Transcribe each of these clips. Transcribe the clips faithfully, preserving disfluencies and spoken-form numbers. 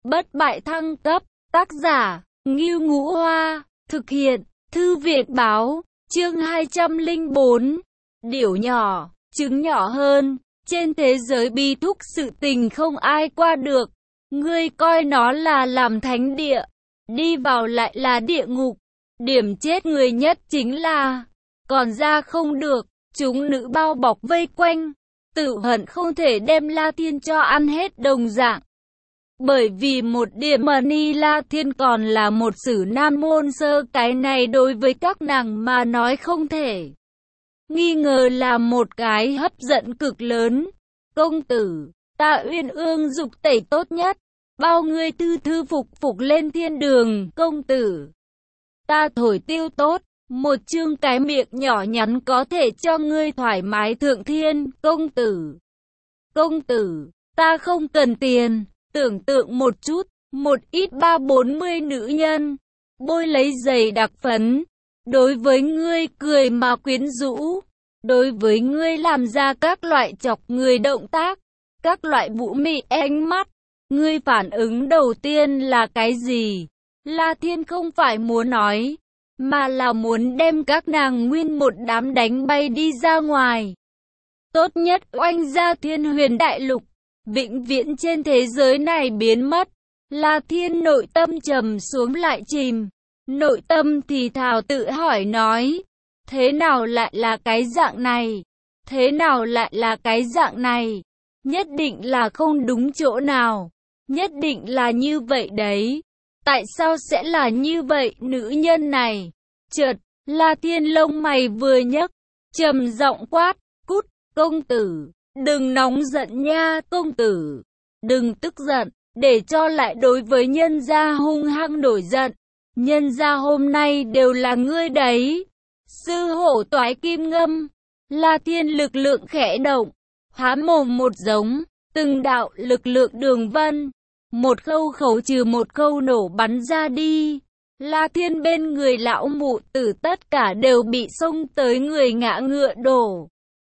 Bất bại thăng cấp, tác giả, Ngưu Ngũ Hoa, thực hiện, Thư viện báo, chương hai trăm lẻ bốn, điểu nhỏ, trứng nhỏ hơn, trên thế giới bi thúc sự tình không ai qua được, ngươi coi nó là làm thánh địa, đi vào lại là địa ngục, điểm chết người nhất chính là, còn ra không được, chúng nữ bao bọc vây quanh, tự hận không thể đem La Thiên cho ăn hết đồng dạng. Bởi vì một điểm mà Ni La Thiên còn là một sử nam môn sơ, cái này đối với các nàng mà nói không thể nghi ngờ là một cái hấp dẫn cực lớn. Công tử, ta uyên ương dục tẩy tốt nhất, bao ngươi thư thư phục phục lên thiên đường. Công tử, ta thổi tiêu tốt, một chương cái miệng nhỏ nhắn có thể cho ngươi thoải mái thượng thiên. Công tử, công tử, ta không cần tiền. Tưởng tượng một chút, một ít ba bốn mươi nữ nhân, bôi lấy giày đặc phấn, đối với ngươi cười mà quyến rũ, đối với ngươi làm ra các loại chọc người động tác, các loại vũ mị ánh mắt, ngươi phản ứng đầu tiên là cái gì? La Thiên không phải muốn nói, mà là muốn đem các nàng nguyên một đám đánh bay đi ra ngoài. Tốt nhất oanh ra Thiên Huyền Đại Lục, vĩnh viễn trên thế giới này biến mất. La Thiên nội tâm trầm xuống lại chìm, nội tâm thì thào tự hỏi nói, thế nào lại là cái dạng này? Thế nào lại là cái dạng này? Nhất định là không đúng chỗ nào, nhất định là như vậy đấy. Tại sao sẽ là như vậy nữ nhân này? Chợt, La Thiên lông mày vừa nhấc, trầm giọng quát, cút, công tử. Đừng nóng giận nha, công tử. Đừng tức giận, để cho lại đối với nhân gia hung hăng nổi giận. Nhân gia hôm nay đều là ngươi đấy. Sư hổ toái kim ngâm. La Thiên lực lượng khẽ động, há mồm một giống, từng đạo lực lượng đường vân. Một khâu khẩu trừ một khâu nổ bắn ra đi. La Thiên bên người lão mụ tử tất cả đều bị xông tới người ngã ngựa đổ,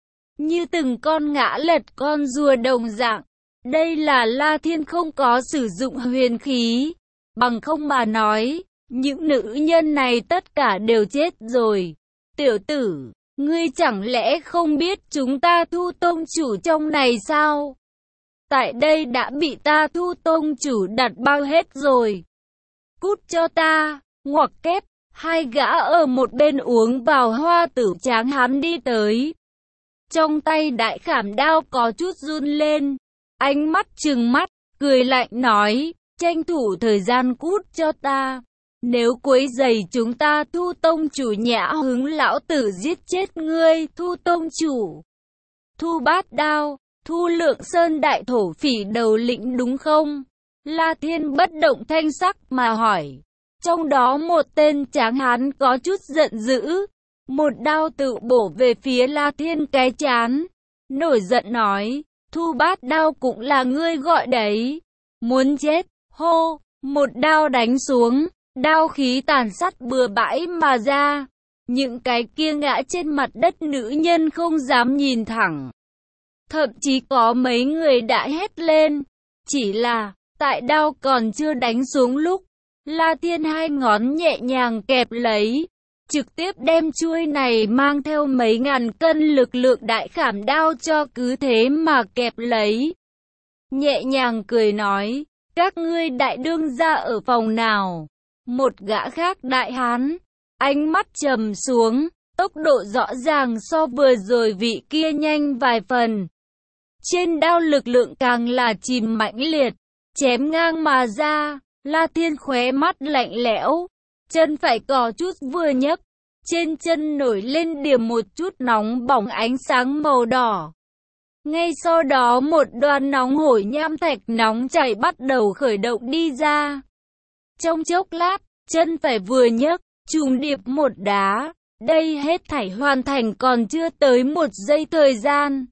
như từng con ngã lật con rùa đồng dạng. Đây là La Thiên không có sử dụng huyền khí, bằng không mà nói, những nữ nhân này tất cả đều chết rồi. Tiểu tử, ngươi chẳng lẽ không biết chúng ta Thu Tông chủ trong này sao? Tại đây đã bị ta Thu Tông chủ đặt bao hết rồi. Cút cho ta, ngoặc kép, hai gã ở một bên uống vào hoa tử tráng hán đi tới. Trong tay đại khảm đao có chút run lên, ánh mắt trừng mắt, cười lạnh nói, tranh thủ thời gian cút cho ta. Nếu quấy rầy chúng ta Thu Tông chủ nhã hứng lão tử giết chết ngươi. Thu Tông chủ, Thu Bát Đao, Thu Lượng Sơn đại thổ phỉ đầu lĩnh đúng không? La Thiên bất động thanh sắc mà hỏi. Trong đó một tên tráng hán có chút giận dữ, một đao tự bổ về phía La Thiên cái chán, nổi giận nói, Thu Bát Đao cũng là ngươi gọi đấy, muốn chết, hô, một đao đánh xuống, đao khí tàn sát bừa bãi mà ra, những cái kia ngã trên mặt đất nữ nhân không dám nhìn thẳng, thậm chí có mấy người đã hét lên, chỉ là, tại đao còn chưa đánh xuống lúc, La Thiên hai ngón nhẹ nhàng kẹp lấy, trực tiếp đem chuôi này mang theo mấy ngàn cân lực lượng đại khảm đao cho cứ thế mà kẹp lấy. Nhẹ nhàng cười nói, các ngươi đại đương gia ở phòng nào? Một gã khác đại hán, ánh mắt trầm xuống, tốc độ rõ ràng so vừa rồi vị kia nhanh vài phần. Trên đao lực lượng càng là chìm mãnh liệt, chém ngang mà ra. La Thiên khóe mắt lạnh lẽo, chân phải cò chút vừa nhấc, trên chân nổi lên điểm một chút nóng bỏng ánh sáng màu đỏ. Ngay sau đó một đoàn nóng hổi nham thạch nóng chảy bắt đầu khởi động đi ra. Trong chốc lát, chân phải vừa nhấc, trùng điệp một đá, đây hết thảy hoàn thành còn chưa tới một giây thời gian.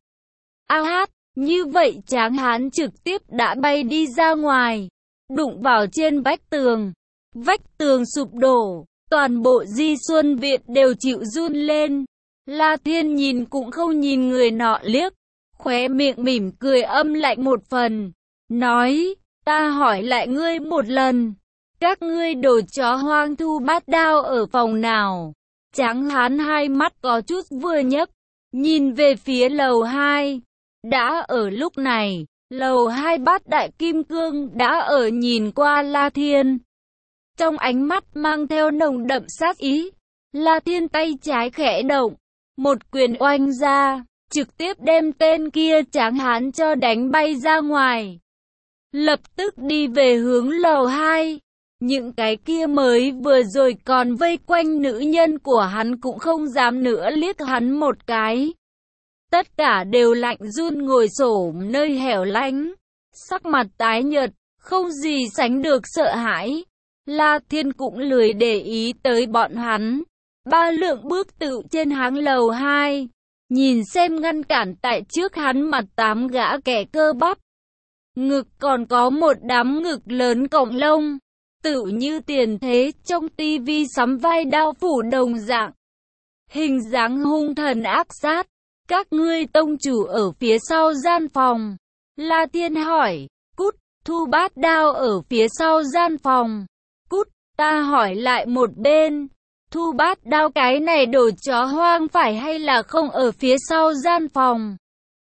A hát, như vậy tráng hán trực tiếp đã bay đi ra ngoài, đụng vào trên vách tường. Vách tường sụp đổ, toàn bộ Di Xuân Viện đều chịu run lên. La Thiên nhìn cũng không nhìn người nọ liếc, khóe miệng mỉm cười âm lạnh một phần, nói, ta hỏi lại ngươi một lần. Các ngươi đồ chó hoang Thu Bát Đao ở phòng nào? Tráng hán hai mắt có chút vừa nhấc, nhìn về phía lầu hai. Đã ở lúc này, lầu hai bát đại kim cương đã ở nhìn qua La Thiên. Trong ánh mắt mang theo nồng đậm sát ý, La Thiên tay trái khẽ động, một quyền oanh ra, trực tiếp đem tên kia tráng hán cho đánh bay ra ngoài. Lập tức đi về hướng lầu hai. Những cái kia mới vừa rồi còn vây quanh nữ nhân của hắn cũng không dám nữa liếc hắn một cái. Tất cả đều lạnh run ngồi xổm nơi hẻo lánh, sắc mặt tái nhợt, không gì sánh được sợ hãi. La Thiên cũng lười để ý tới bọn hắn. Ba lượng bước tự trên háng lầu hai, nhìn xem ngăn cản tại trước hắn mặt tám gã kẻ cơ bắp. Ngực còn có một đám ngực lớn cọng lông, tự như tiền thế trong tivi sắm vai đao phủ đồng dạng. Hình dáng hung thần ác sát. Các ngươi tông chủ ở phía sau gian phòng. La Thiên hỏi. Cút. Thu Bát Đao ở phía sau gian phòng. Cút. Ta hỏi lại một bên. Thu Bát Đao cái này đồ chó hoang phải hay là không ở phía sau gian phòng?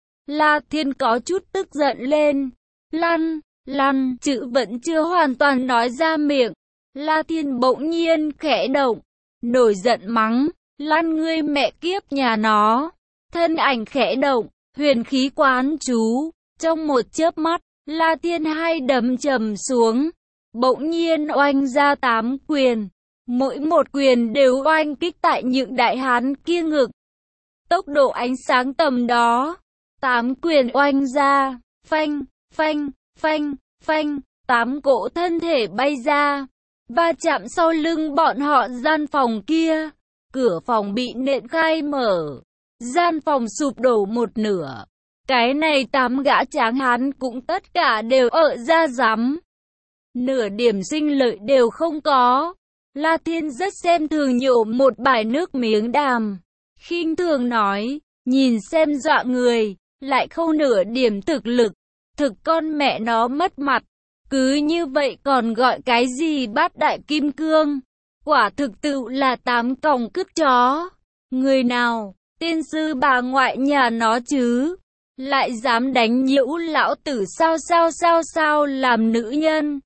La Thiên có chút tức giận lên. Lăn, lăn, chữ vẫn chưa hoàn toàn nói ra miệng. La Thiên bỗng nhiên khẽ động, nổi giận mắng. Lăn ngươi mẹ kiếp nhà nó. Thân ảnh khẽ động, huyền khí quán chú. Trong một chớp mắt, La Thiên hai đấm trầm xuống. Bỗng nhiên oanh ra tám quyền. Mỗi một quyền đều oanh kích tại những đại hán kia ngực. Tốc độ ánh sáng tầm đó. Tám quyền oanh ra. Phanh, phanh, phanh, phanh. Tám cỗ thân thể bay ra. Va chạm sau lưng bọn họ gian phòng kia. Cửa phòng bị nện khai mở. Gian phòng sụp đổ một nửa. Cái này tám gã tráng hán cũng tất cả đều ở ra rắm. Nửa điểm sinh lợi đều không có. La Thiên rất xem thường nhổ một bài nước miếng đàm. Khinh thường nói, nhìn xem dọa người, lại không nửa điểm thực lực. Thực con mẹ nó mất mặt. Cứ như vậy còn gọi cái gì bát đại kim cương. Quả thực tự là tám còng cứt chó. Người nào, tiên sư bà ngoại nhà nó chứ. Lại dám đánh nhiễu lão tử sao sao sao sao làm nữ nhân.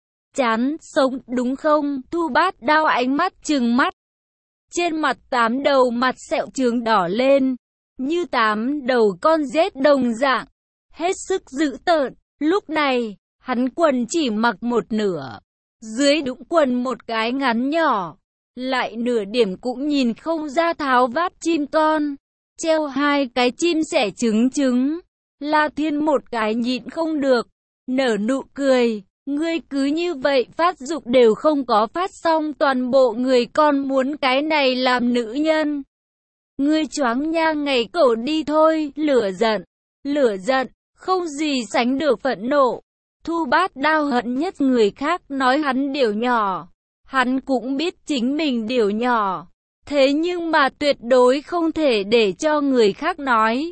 Chán sống đúng không? Thu Bát Đao ánh mắt trừng mắt. Trên mặt tám đầu mặt sẹo trướng đỏ lên. Như tám đầu con rết đồng dạng. Hết sức dữ tợn. Lúc này, hắn quần chỉ mặc một nửa. Dưới đũng quần một cái ngắn nhỏ. Lại nửa điểm cũng nhìn không ra tháo vát chim con. Treo hai cái chim sẻ trứng trứng. La Thiên một cái nhịn không được. Nở nụ cười. Ngươi cứ như vậy phát dục đều không có phát xong toàn bộ người con muốn cái này làm nữ nhân. Ngươi choáng nha ngày cổ đi thôi, lửa giận, lửa giận, không gì sánh được phẫn nộ. Thu Bát Đao hận nhất người khác nói hắn điều nhỏ. Hắn cũng biết chính mình điều nhỏ. Thế nhưng mà tuyệt đối không thể để cho người khác nói.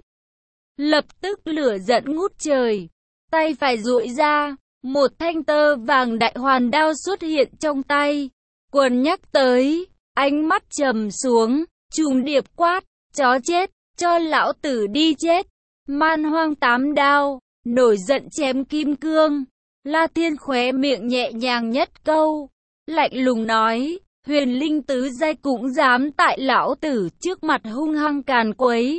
Lập tức lửa giận ngút trời. Tay phải duỗi ra. Một thanh tơ vàng đại hoàn đao xuất hiện trong tay. Quần nhắc tới. Ánh mắt trầm xuống. Trùng điệp quát. Chó chết. Cho lão tử đi chết. Man hoang tám đao. Nổi giận chém kim cương. La Thiên khóe miệng nhẹ nhàng nhất câu. Lạnh lùng nói. Huyền linh tứ giai cũng dám tại lão tử trước mặt hung hăng càn quấy.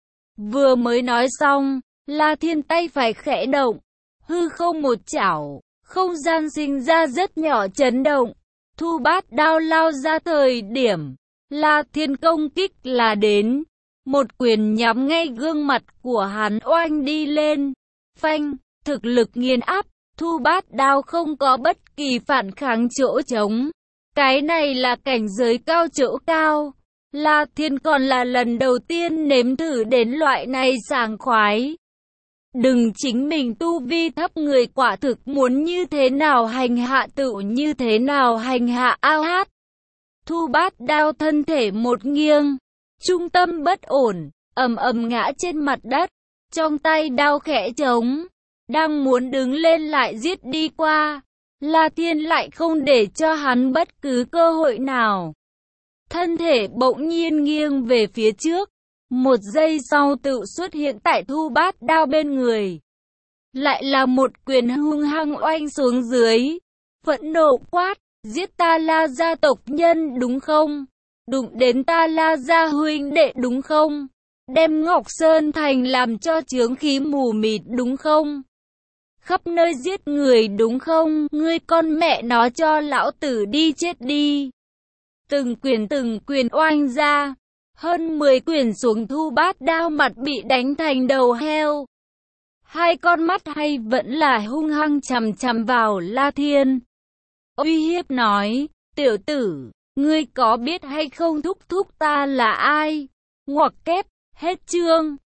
Vừa mới nói xong. La Thiên tay phải khẽ động. Hư không một chảo. Không gian sinh ra rất nhỏ chấn động. Thu Bát Đao lao ra thời điểm. La Thiên công kích là đến. Một quyền nhắm ngay gương mặt của hắn oanh đi lên. Phanh, thực lực nghiền áp. Thu Bát Đao không có bất kỳ phản kháng chỗ trống. Cái này là cảnh giới cao chỗ cao. La Thiên còn là lần đầu tiên nếm thử đến loại này sảng khoái. Đừng chính mình tu vi thấp người quả thực muốn như thế nào hành hạ tự như thế nào hành hạ ao hát. Thu Bát Đao thân thể một nghiêng. Trung tâm bất ổn, ầm ầm ngã trên mặt đất. Trong tay đao khẽ trống. đang muốn đứng lên lại giết đi qua. La Thiên lại không để cho hắn bất cứ cơ hội nào. Thân thể bỗng nhiên nghiêng về phía trước. Một giây sau tự xuất hiện tại Thu Bát Đao bên người. Lại là một quyền hung hăng oanh xuống dưới. Phẫn nộ quát, giết ta La gia tộc nhân đúng không? Đụng đến ta La gia huynh đệ đúng không? Đem Ngọc Sơn Thành làm cho chướng khí mù mịt đúng không? Khắp nơi giết người đúng không? Ngươi con mẹ nó cho lão tử đi chết đi. Từng quyền từng quyền oanh ra. Hơn mười quyền xuống Thu Bát Đao mặt bị đánh thành đầu heo. Hai con mắt hay vẫn là hung hăng chằm chằm vào La Thiên. Uy hiếp nói, tiểu tử, ngươi có biết hay không thúc thúc ta là ai? Ngoặc kép, hết chương.